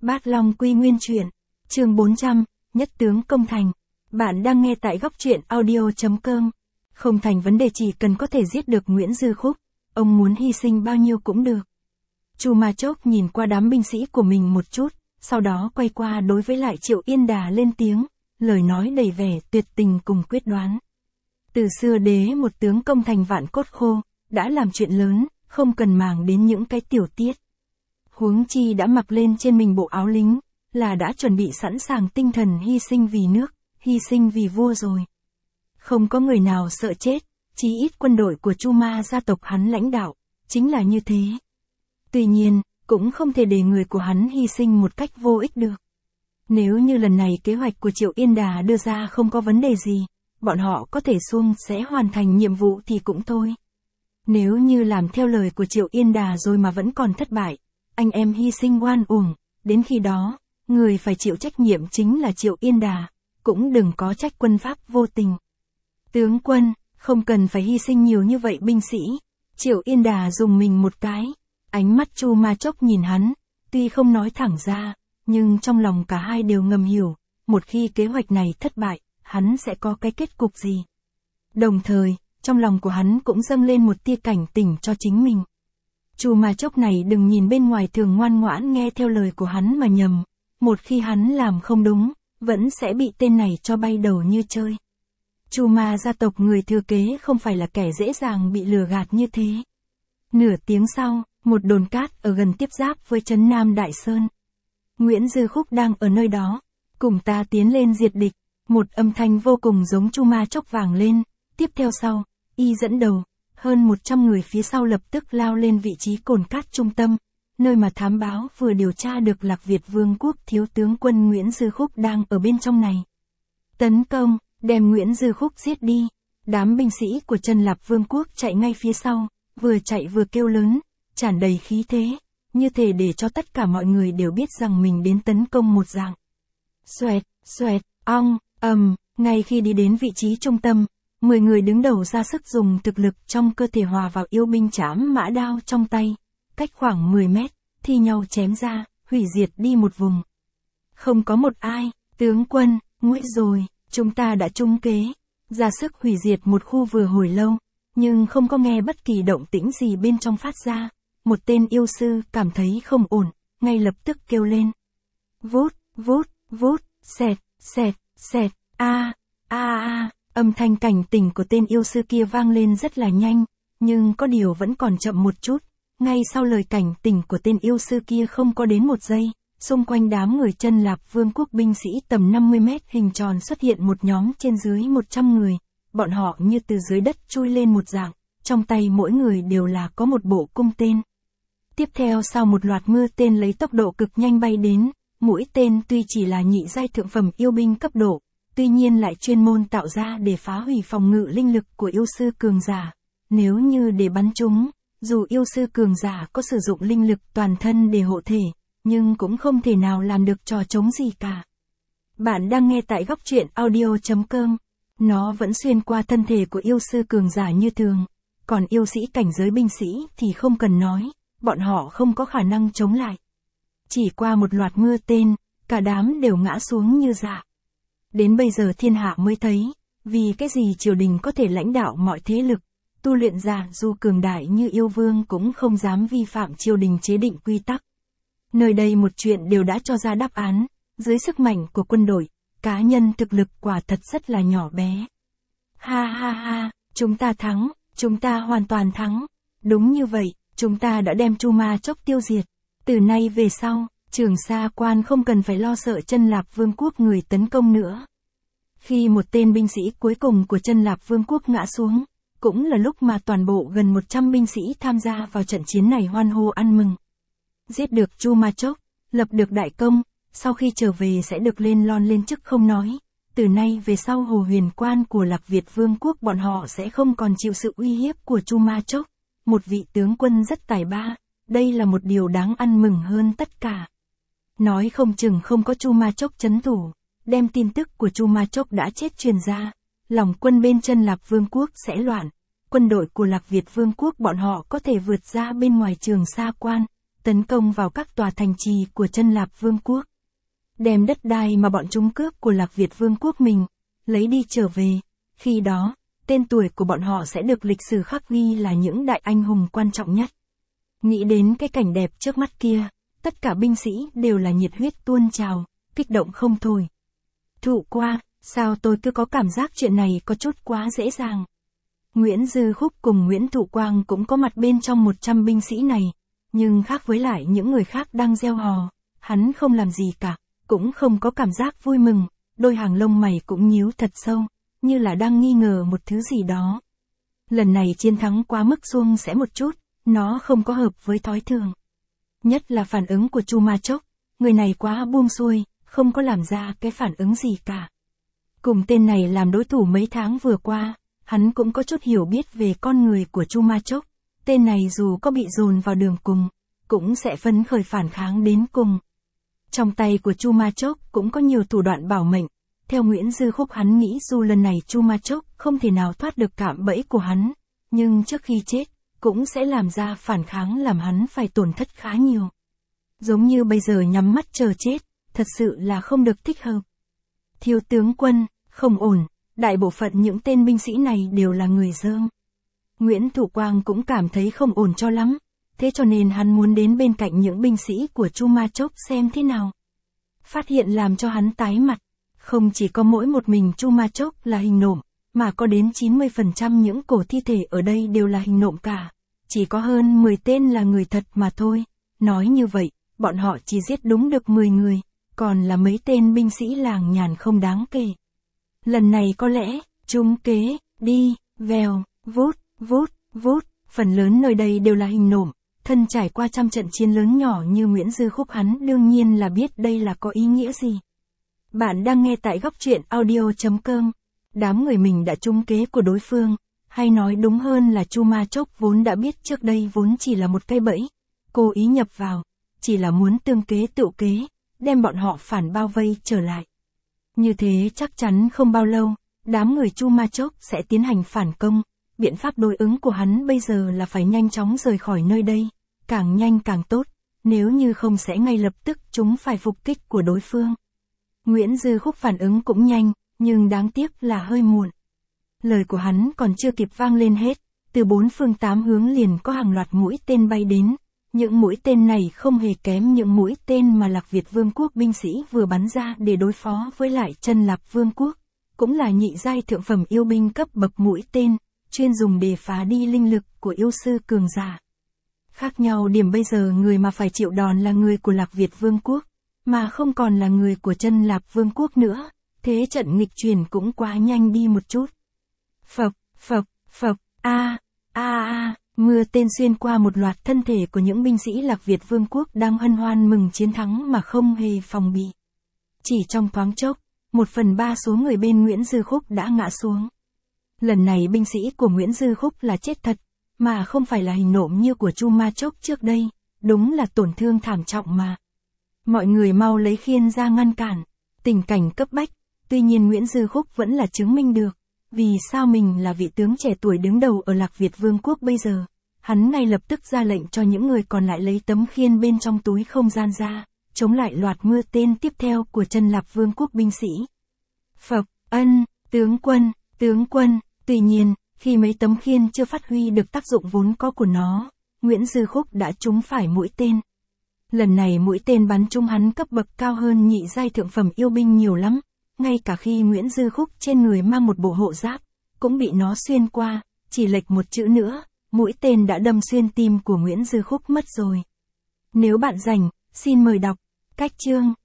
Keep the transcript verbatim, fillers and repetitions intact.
Bát Long Quy Nguyên Truyện, chương bốn trăm, Nhất Tướng Công Thành. Bạn đang nghe tại góc truyện audio.com. Không thành vấn đề, chỉ cần có thể giết được Nguyễn Dư Khúc, ông muốn hy sinh bao nhiêu cũng được. Chu Ma Chốc nhìn qua đám binh sĩ của mình một chút, sau đó quay qua đối với lại Triệu Yên Đà lên tiếng, lời nói đầy vẻ tuyệt tình cùng quyết đoán. Từ xưa đế một tướng công thành vạn cốt khô, đã làm chuyện lớn, không cần màng đến những cái tiểu tiết. Huống chi đã mặc lên trên mình bộ áo lính, là đã chuẩn bị sẵn sàng tinh thần hy sinh vì nước, hy sinh vì vua rồi. Không có người nào sợ chết, chí ít quân đội của Chu Ma gia tộc hắn lãnh đạo, chính là như thế. Tuy nhiên, cũng không thể để người của hắn hy sinh một cách vô ích được. Nếu như lần này kế hoạch của Triệu Yên Đà đưa ra không có vấn đề gì, bọn họ có thể xuông sẽ hoàn thành nhiệm vụ thì cũng thôi. Nếu như làm theo lời của Triệu Yên Đà rồi mà vẫn còn thất bại, anh em hy sinh oan uổng, đến khi đó, người phải chịu trách nhiệm chính là Triệu Yên Đà, cũng đừng có trách quân Pháp vô tình. Tướng quân, không cần phải hy sinh nhiều như vậy binh sĩ. Triệu Yên Đà dùng mình một cái, ánh mắt Chu Ma Chốc nhìn hắn, tuy không nói thẳng ra, nhưng trong lòng cả hai đều ngầm hiểu, một khi kế hoạch này thất bại, hắn sẽ có cái kết cục gì. Đồng thời, trong lòng của hắn cũng dâng lên một tia cảnh tỉnh cho chính mình. Chu Ma Chốc này đừng nhìn bên ngoài thường ngoan ngoãn nghe theo lời của hắn mà nhầm, một khi hắn làm không đúng, vẫn sẽ bị tên này cho bay đầu như chơi. Chu Ma gia tộc người thừa kế không phải là kẻ dễ dàng bị lừa gạt như thế. Nửa tiếng sau, một đồn cát ở gần tiếp giáp với trấn Nam Đại Sơn. Nguyễn Dư Khúc đang ở nơi đó, cùng ta tiến lên diệt địch. Một âm thanh vô cùng giống Chu Ma Chốc vang lên, tiếp theo sau, y dẫn đầu, hơn một trăm người phía sau lập tức lao lên vị trí cồn cát trung tâm, nơi mà thám báo vừa điều tra được Lạc Việt Vương quốc thiếu tướng quân Nguyễn Dư Khúc đang ở bên trong này. Tấn công, đem Nguyễn Dư Khúc giết đi. Đám binh sĩ của Trần Lạp Vương quốc chạy ngay phía sau, vừa chạy vừa kêu lớn, tràn đầy khí thế, như thể để cho tất cả mọi người đều biết rằng mình đến tấn công một dạng. Xoẹt, xoẹt, ong, ầm, ngay khi đi đến vị trí trung tâm, mười người đứng đầu ra sức dùng thực lực trong cơ thể hòa vào yêu binh trảm mã đao trong tay, cách khoảng mười mét, thi nhau chém ra, hủy diệt đi một vùng. Không có một ai, tướng quân, nguy rồi, chúng ta đã trúng kế, ra sức hủy diệt một khu vừa hồi lâu, nhưng không có nghe bất kỳ động tĩnh gì bên trong phát ra. Một tên yêu sư cảm thấy không ổn, ngay lập tức kêu lên. Vút, vút, vút, xẹt, xẹt, xẹt, a, a a, âm thanh cảnh tỉnh của tên yêu sư kia vang lên rất là nhanh, nhưng có điều vẫn còn chậm một chút. Ngay sau lời cảnh tỉnh của tên yêu sư kia không có đến một giây, xung quanh đám người Chân Lạp Vương quốc binh sĩ tầm năm mươi mét hình tròn xuất hiện một nhóm trên dưới một trăm người, bọn họ như từ dưới đất chui lên một dạng, trong tay mỗi người đều là có một bộ cung tên. Tiếp theo sau một loạt mưa tên lấy tốc độ cực nhanh bay đến, mũi tên tuy chỉ là nhị giai thượng phẩm yêu binh cấp độ, tuy nhiên lại chuyên môn tạo ra để phá hủy phòng ngự linh lực của yêu sư cường giả. Nếu như để bắn chúng, dù yêu sư cường giả có sử dụng linh lực toàn thân để hộ thể, nhưng cũng không thể nào làm được trò trống gì cả. Bạn đang nghe tại góc truyện audio.com. Nó vẫn xuyên qua thân thể của yêu sư cường giả như thường, còn yêu sĩ cảnh giới binh sĩ thì không cần nói, bọn họ không có khả năng chống lại. Chỉ qua một loạt mưa tên, cả đám đều ngã xuống như dạ. Đến bây giờ thiên hạ mới thấy, vì cái gì triều đình có thể lãnh đạo mọi thế lực, tu luyện giả dù cường đại như yêu vương cũng không dám vi phạm triều đình chế định quy tắc. Nơi đây một chuyện đều đã cho ra đáp án, dưới sức mạnh của quân đội, cá nhân thực lực quả thật rất là nhỏ bé. Ha ha ha, chúng ta thắng, chúng ta hoàn toàn thắng. Đúng như vậy, chúng ta đã đem Chu Ma Chốc tiêu diệt. Từ nay về sau, Trường Sa Quan không cần phải lo sợ Chân Lạp Vương quốc người tấn công nữa. Khi một tên binh sĩ cuối cùng của Chân Lạp Vương quốc ngã xuống, cũng là lúc mà toàn bộ gần một trăm binh sĩ tham gia vào trận chiến này hoan hô ăn mừng. Giết được Chu Ma Chốc, lập được đại công, sau khi trở về sẽ được lên lon lên chức không nói. Từ nay về sau Hồ Huyền Quan của Lạc Việt Vương quốc bọn họ sẽ không còn chịu sự uy hiếp của Chu Ma Chốc. Một vị tướng quân rất tài ba, đây là một điều đáng ăn mừng hơn tất cả. Nói không chừng không có Chu Ma Chốc trấn thủ, đem tin tức của Chu Ma Chốc đã chết truyền ra, lòng quân bên Chân Lạp Vương quốc sẽ loạn, quân đội của Lạc Việt Vương quốc bọn họ có thể vượt ra bên ngoài Trường Sa Quan, tấn công vào các tòa thành trì của Chân Lạp Vương quốc. Đem đất đai mà bọn chúng cướp của Lạc Việt Vương quốc mình, lấy đi trở về. Khi đó, tên tuổi của bọn họ sẽ được lịch sử khắc ghi là những đại anh hùng quan trọng nhất. Nghĩ đến cái cảnh đẹp trước mắt kia, tất cả binh sĩ đều là nhiệt huyết tuôn trào, kích động không thôi. Thụ qua, sao tôi cứ có cảm giác chuyện này có chút quá dễ dàng. Nguyễn Dư Khúc cùng Nguyễn Thụ Quang cũng có mặt bên trong một trăm binh sĩ này, nhưng khác với lại những người khác đang gieo hò, hắn không làm gì cả, cũng không có cảm giác vui mừng, đôi hàng lông mày cũng nhíu thật sâu, như là đang nghi ngờ một thứ gì đó. Lần này chiến thắng quá mức suông sẽ một chút, nó không có hợp với thói thường. Nhất là phản ứng của Chu Ma Chốc, người này quá buông xuôi, không có làm ra cái phản ứng gì cả. Cùng tên này làm đối thủ mấy tháng vừa qua, hắn cũng có chút hiểu biết về con người của Chu Ma Chốc, tên này dù có bị dồn vào đường cùng, cũng sẽ phấn khởi phản kháng đến cùng. Trong tay của Chu Ma Chốc cũng có nhiều thủ đoạn bảo mệnh, theo Nguyễn Dư Khúc hắn nghĩ dù lần này Chu Ma Chốc không thể nào thoát được cạm bẫy của hắn, nhưng trước khi chết, cũng sẽ làm ra phản kháng làm hắn phải tổn thất khá nhiều. Giống như bây giờ nhắm mắt chờ chết, thật sự là không được thích hợp. Thiếu tướng quân, không ổn, đại bộ phận những tên binh sĩ này đều là người Dơm. Nguyễn Thụ Quang cũng cảm thấy không ổn cho lắm, thế cho nên hắn muốn đến bên cạnh những binh sĩ của Chu Ma Chốc xem thế nào. Phát hiện làm cho hắn tái mặt, không chỉ có mỗi một mình Chu Ma Chốc là hình nộm, mà có đến chín mươi phần trăm những cổ thi thể ở đây đều là hình nộm cả, chỉ có hơn mười tên là người thật mà thôi. Nói như vậy, bọn họ chỉ giết đúng được mười người, còn là mấy tên binh sĩ làng nhàn không đáng kể. Lần này có lẽ, trúng kế, đi, vèo, vút, vút, vút, phần lớn nơi đây đều là hình nộm, thân trải qua trăm trận chiến lớn nhỏ như Nguyễn Dư Khúc hắn đương nhiên là biết đây là có ý nghĩa gì. Bạn đang nghe tại góc truyện audio chấm com. Đám người mình đã trúng kế của đối phương, hay nói đúng hơn là Chu Ma Chốc vốn đã biết trước đây vốn chỉ là một cây bẫy, cố ý nhập vào, chỉ là muốn tương kế tựu kế, đem bọn họ phản bao vây trở lại. Như thế chắc chắn không bao lâu, đám người Chu Ma Chốc sẽ tiến hành phản công, biện pháp đối ứng của hắn bây giờ là phải nhanh chóng rời khỏi nơi đây, càng nhanh càng tốt, nếu như không sẽ ngay lập tức chúng phải phục kích của đối phương. Nguyễn Dư Khúc phản ứng cũng nhanh, nhưng đáng tiếc là hơi muộn. Lời của hắn còn chưa kịp vang lên hết, từ bốn phương tám hướng liền có hàng loạt mũi tên bay đến. Những mũi tên này không hề kém những mũi tên mà Lạc Việt Vương quốc binh sĩ vừa bắn ra để đối phó với lại Chân Lạp Vương quốc, cũng là nhị giai thượng phẩm yêu binh cấp bậc mũi tên, chuyên dùng để phá đi linh lực của yêu sư cường giả. Khác nhau điểm bây giờ người mà phải chịu đòn là người của Lạc Việt Vương quốc, mà không còn là người của Chân Lạp Vương quốc nữa, thế trận nghịch chuyển cũng quá nhanh đi một chút. Phộc, phộc, phộc, a, a a, mưa tên xuyên qua một loạt thân thể của những binh sĩ Lạc Việt Vương quốc đang hân hoan mừng chiến thắng mà không hề phòng bị. Chỉ trong thoáng chốc, một phần ba số người bên Nguyễn Dư Khúc đã ngã xuống. Lần này binh sĩ của Nguyễn Dư Khúc là chết thật, mà không phải là hình nộm như của Chu Ma Chốc trước đây, đúng là tổn thương thảm trọng mà. Mọi người mau lấy khiên ra ngăn cản, tình cảnh cấp bách, tuy nhiên Nguyễn Dư Khúc vẫn là chứng minh được, vì sao mình là vị tướng trẻ tuổi đứng đầu ở Lạc Việt Vương quốc bây giờ. Hắn ngay lập tức ra lệnh cho những người còn lại lấy tấm khiên bên trong túi không gian ra, chống lại loạt mưa tên tiếp theo của Chân Lạp Vương quốc binh sĩ. Phộc, ân, tướng quân, tướng quân, tuy nhiên, khi mấy tấm khiên chưa phát huy được tác dụng vốn có của nó, Nguyễn Dư Khúc đã trúng phải mũi tên. Lần này mũi tên bắn trúng hắn cấp bậc cao hơn nhị giai thượng phẩm yêu binh nhiều lắm, ngay cả khi Nguyễn Dư Khúc trên người mang một bộ hộ giáp, cũng bị nó xuyên qua, chỉ lệch một chữ nữa, mũi tên đã đâm xuyên tim của Nguyễn Dư Khúc mất rồi. Nếu bạn rảnh, xin mời đọc cách chương.